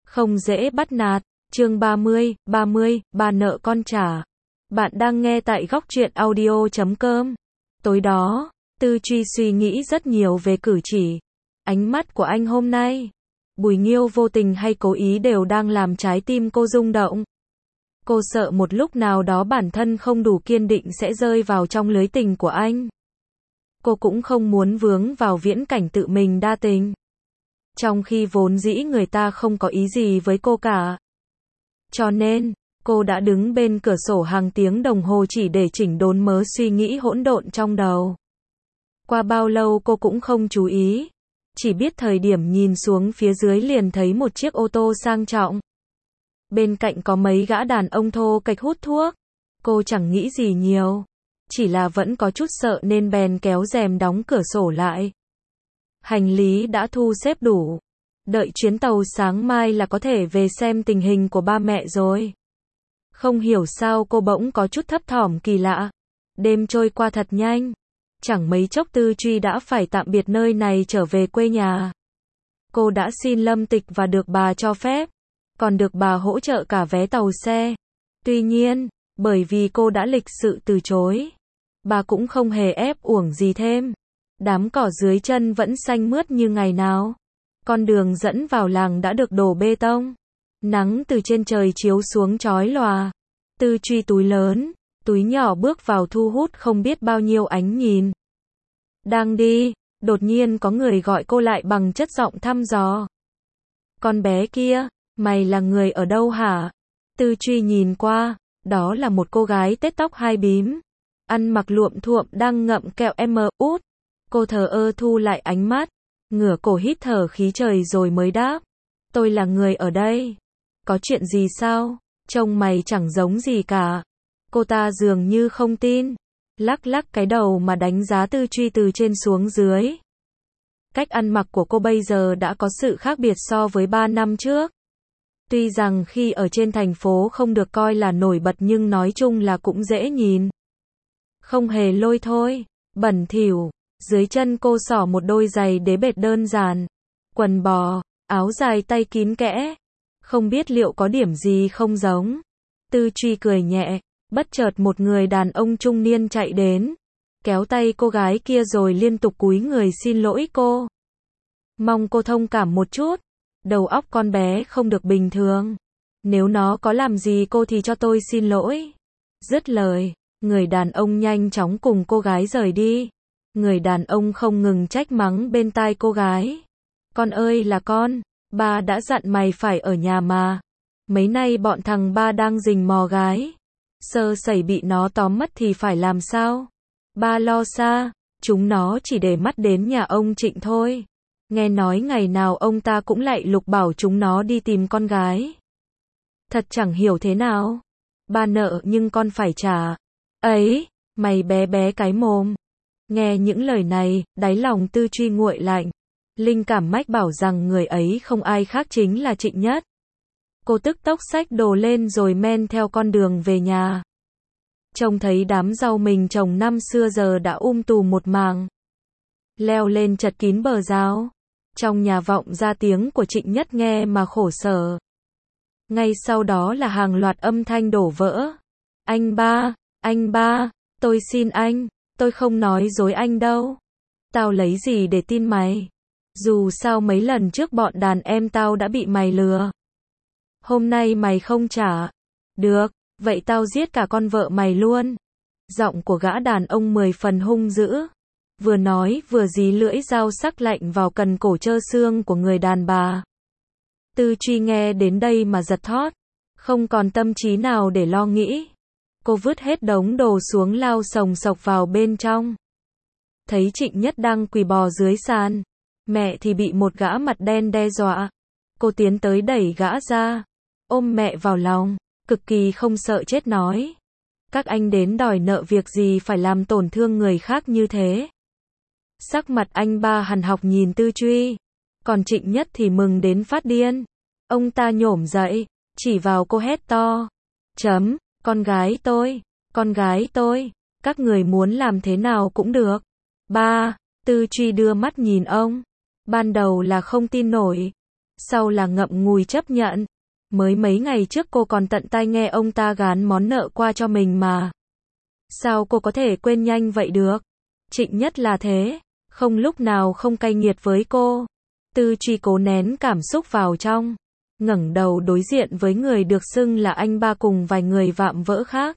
Không dễ bắt nạt. Chương 30, ba nợ con trả. Bạn đang nghe tại góc truyện audio.com. Tối đó, Tư Truy suy nghĩ rất nhiều về cử chỉ, ánh mắt của anh hôm nay. Bùi Nghiêu vô tình hay cố ý đều đang làm trái tim cô rung động. Cô sợ một lúc nào đó bản thân không đủ kiên định sẽ rơi vào trong lưới tình của anh. Cô cũng không muốn vướng vào viễn cảnh tự mình đa tình. Trong khi vốn dĩ người ta không có ý gì với cô cả. Cho nên, cô đã đứng bên cửa sổ hàng tiếng đồng hồ chỉ để chỉnh đốn mớ suy nghĩ hỗn độn trong đầu. Qua bao lâu cô cũng không chú ý. Chỉ biết thời điểm nhìn xuống phía dưới liền thấy một chiếc ô tô sang trọng. Bên cạnh có mấy gã đàn ông thô kệch hút thuốc. Cô chẳng nghĩ gì nhiều. Chỉ là vẫn có chút sợ nên bèn kéo rèm đóng cửa sổ lại. Hành lý đã thu xếp đủ. Đợi chuyến tàu sáng mai là có thể về xem tình hình của ba mẹ rồi. Không hiểu sao cô bỗng có chút thấp thỏm kỳ lạ. Đêm trôi qua thật nhanh. Chẳng mấy chốc Tư Truy đã phải tạm biệt nơi này trở về quê nhà. Cô đã xin Lâm Tịch và được bà cho phép. Còn được bà hỗ trợ cả vé tàu xe. Tuy nhiên, bởi vì cô đã lịch sự từ chối, bà cũng không hề ép uổng gì thêm. Đám cỏ dưới chân vẫn xanh mướt như ngày nào. Con đường dẫn vào làng đã được đổ bê tông. Nắng từ trên trời chiếu xuống chói lòa. Tư Truy túi lớn, túi nhỏ bước vào thu hút không biết bao nhiêu ánh nhìn. Đang đi, đột nhiên có người gọi cô lại bằng chất giọng thăm dò. Con bé kia, mày là người ở đâu hả? Tư Truy nhìn qua, đó là một cô gái tết tóc hai bím, ăn mặc luộm thuộm đang ngậm kẹo út. Cô thờ ơ thu lại ánh mắt, ngửa cổ hít thở khí trời rồi mới đáp. Tôi là người ở đây. Có chuyện gì sao? Trông mày chẳng giống gì cả. Cô ta dường như không tin. Lắc lắc cái đầu mà đánh giá Tư Truy từ trên xuống dưới. Cách ăn mặc của cô bây giờ đã có sự khác biệt so với 3 năm trước. Tuy rằng khi ở trên thành phố không được coi là nổi bật nhưng nói chung là cũng dễ nhìn. Không hề lôi thôi, bẩn thỉu. Dưới chân cô xỏ một đôi giày đế bệt đơn giản. Quần bò, áo dài tay kín kẽ. Không biết liệu có điểm gì không giống. Tư Truy cười nhẹ, bất chợt một người đàn ông trung niên chạy đến. Kéo tay cô gái kia rồi liên tục cúi người xin lỗi cô. Mong cô thông cảm một chút. Đầu óc con bé không được bình thường. Nếu nó có làm gì cô thì cho tôi xin lỗi. Dứt lời, người đàn ông nhanh chóng cùng cô gái rời đi. Người đàn ông không ngừng trách mắng bên tai cô gái. Con ơi là con, ba đã dặn mày phải ở nhà mà. Mấy nay bọn thằng ba đang rình mò gái. Sơ sẩy bị nó tóm mất thì phải làm sao? Ba lo xa, chúng nó chỉ để mắt đến nhà ông Trịnh thôi. Nghe nói ngày nào ông ta cũng lại lục bảo chúng nó đi tìm con gái. Thật chẳng hiểu thế nào. Ba nợ nhưng con phải trả. Ấy, mày bé bé cái mồm. Nghe những lời này, đáy lòng Tư Truy nguội lạnh. Linh cảm mách bảo rằng người ấy không ai khác chính là Trịnh Nhất. Cô tức tốc xách đồ lên rồi men theo con đường về nhà. Trông thấy đám rau mình trồng năm xưa giờ đã tùm một màng. Leo lên chật kín bờ rào. Trong nhà vọng ra tiếng của Trịnh Nhất nghe mà khổ sở. Ngay sau đó là hàng loạt âm thanh đổ vỡ. Anh ba, tôi xin anh, tôi không nói dối anh đâu. Tao lấy gì để tin mày? Dù sao mấy lần trước bọn đàn em tao đã bị mày lừa. Hôm nay mày không trả. Được, vậy tao giết cả con vợ mày luôn. Giọng của gã đàn ông 10 phần hung dữ. Vừa nói vừa dí lưỡi dao sắc lạnh vào cần cổ trơ xương của người đàn bà. Tư Truy nghe đến đây mà giật thót. Không còn tâm trí nào để lo nghĩ. Cô vứt hết đống đồ xuống lao sồng sộc vào bên trong. Thấy Trịnh Nhất đang quỳ bò dưới sàn. Mẹ thì bị một gã mặt đen đe dọa. Cô tiến tới đẩy gã ra. Ôm mẹ vào lòng. Cực kỳ không sợ chết nói. Các anh đến đòi nợ việc gì phải làm tổn thương người khác như thế. Sắc mặt anh ba hằn học nhìn Tư Truy. Còn Trịnh Nhất thì mừng đến phát điên. Ông ta nhổm dậy, chỉ vào cô hét to. Con gái tôi, các người muốn làm thế nào cũng được. Ba, Tư Truy đưa mắt nhìn ông. Ban đầu là không tin nổi. sau là ngậm ngùi chấp nhận. Mới mấy ngày trước cô còn tận tai nghe ông ta gán món nợ qua cho mình mà. Sao cô có thể quên nhanh vậy được? Trịnh Nhất là thế, không lúc nào không cay nghiệt với cô. Tư Truy cố nén cảm xúc vào trong, ngẩng đầu đối diện với người được xưng là anh ba cùng vài người vạm vỡ khác.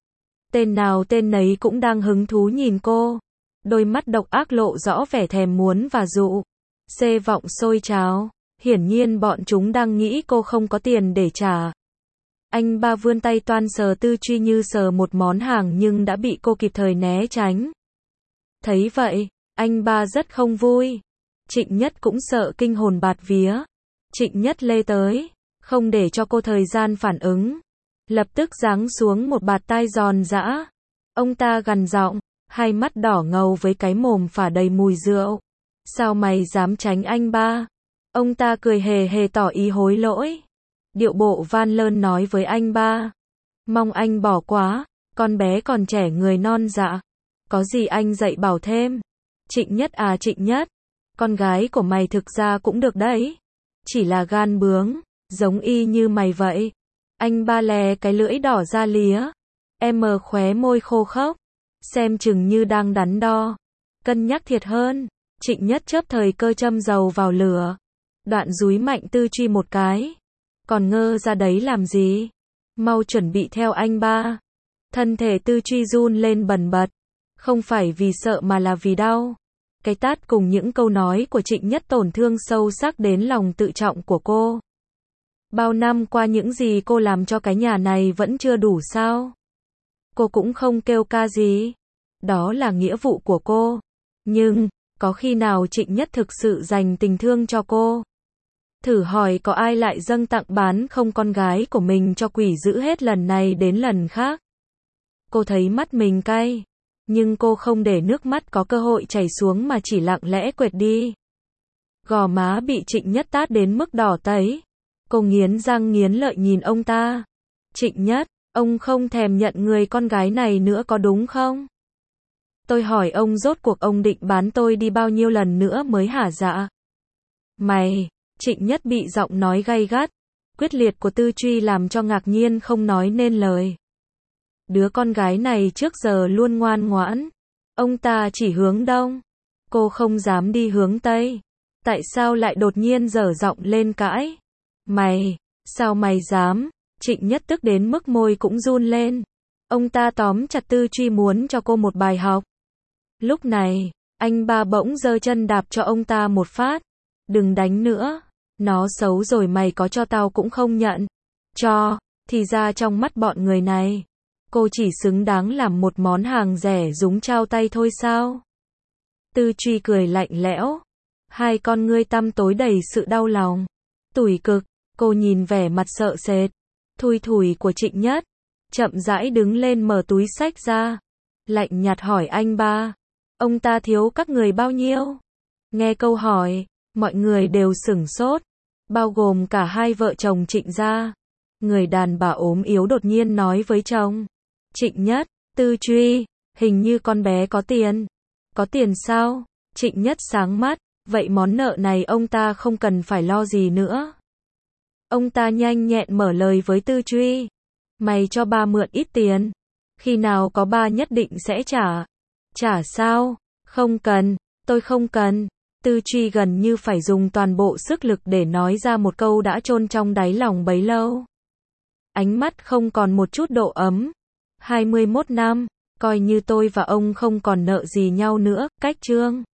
Tên nào tên nấy cũng đang hứng thú nhìn cô. Đôi mắt độc ác lộ rõ vẻ thèm muốn và dụ. Xê vọng sôi trào. Hiển nhiên bọn chúng đang nghĩ cô không có tiền để trả. Anh ba vươn tay toan sờ Tư Truy như sờ một món hàng nhưng đã bị cô kịp thời né tránh. Thấy vậy, anh ba rất không vui. Trịnh Nhất cũng sợ kinh hồn bạt vía. Trịnh Nhất lê tới, không để cho cô thời gian phản ứng. Lập tức giáng xuống một bạt tai giòn giã. Ông ta gằn giọng, hai mắt đỏ ngầu với cái mồm phả đầy mùi rượu. Sao mày dám tránh anh ba? Ông ta cười hề hề tỏ ý hối lỗi. Điệu bộ van lơn nói với anh ba. Mong anh bỏ quá, con bé còn trẻ người non dạ. Có gì anh dạy bảo thêm. Trịnh Nhất à Trịnh Nhất, con gái của mày thực ra cũng được đấy. Chỉ là gan bướng, giống y như mày vậy. Anh ba lè cái lưỡi đỏ ra lía. Em mờ khóe môi khô khốc. Xem chừng như đang đắn đo. Cân nhắc thiệt hơn. Trịnh Nhất chớp thời cơ châm dầu vào lửa. Đoạn dúi mạnh Tư Truy một cái. Còn ngơ ra đấy làm gì? Mau chuẩn bị theo anh ba. Thân thể Tư Truy run lên bần bật. Không phải vì sợ mà là vì đau. Cái tát cùng những câu nói của Trịnh Nhất tổn thương sâu sắc đến lòng tự trọng của cô. Bao năm qua những gì cô làm cho cái nhà này vẫn chưa đủ sao? Cô cũng không kêu ca gì. Đó là nghĩa vụ của cô. Nhưng, có khi nào Trịnh Nhất thực sự dành tình thương cho cô? Thử hỏi có ai lại dâng tặng bán không con gái của mình cho quỷ dữ hết lần này đến lần khác? Cô thấy mắt mình cay. Nhưng cô không để nước mắt có cơ hội chảy xuống mà chỉ lặng lẽ quệt đi. Gò má bị Trịnh Nhất tát đến mức đỏ tấy. Cô nghiến răng nghiến lợi nhìn ông ta. Trịnh Nhất, ông không thèm nhận người con gái này nữa có đúng không? Tôi hỏi ông rốt cuộc ông định bán tôi đi bao nhiêu lần nữa mới hả dạ? Mày, Trịnh Nhất bị giọng nói gay gắt, quyết liệt của Tư Truy làm cho ngạc nhiên không nói nên lời. Đứa con gái này trước giờ luôn ngoan ngoãn. Ông ta chỉ hướng đông. Cô không dám đi hướng tây. Tại sao lại đột nhiên dở giọng lên cãi? Mày, sao mày dám? Trịnh Nhất tức đến mức môi cũng run lên. Ông ta tóm chặt Tư Truy muốn cho cô một bài học. Lúc này, anh ba bỗng giơ chân đạp cho ông ta một phát. Đừng đánh nữa. Nó xấu rồi mày có cho tao cũng không nhận. Cho, thì ra trong mắt bọn người này, cô chỉ xứng đáng làm một món hàng rẻ rúng trao tay thôi sao? Tư Truy cười lạnh lẽo. Hai con ngươi tăm tối đầy sự đau lòng. Tủi cực, cô nhìn vẻ mặt sợ sệt, thui thủi của Trịnh Nhất. Chậm rãi đứng lên mở túi xách ra. Lạnh nhạt hỏi anh ba. Ông ta thiếu các người bao nhiêu? Nghe câu hỏi, mọi người đều sửng sốt. Bao gồm cả hai vợ chồng Trịnh gia. Người đàn bà ốm yếu đột nhiên nói với chồng. Trịnh Nhất, Tư Truy, hình như con bé có tiền. Có tiền sao? Trịnh Nhất sáng mắt, vậy món nợ này ông ta không cần phải lo gì nữa. Ông ta nhanh nhẹn mở lời với Tư Truy. Mày cho ba mượn ít tiền. Khi nào có ba nhất định sẽ trả. Trả sao? Không cần, tôi không cần. Tư Truy gần như phải dùng toàn bộ sức lực để nói ra một câu đã chôn trong đáy lòng bấy lâu. Ánh mắt không còn một chút độ ấm. 21 năm, coi như tôi và ông không còn nợ gì nhau nữa, cách chương.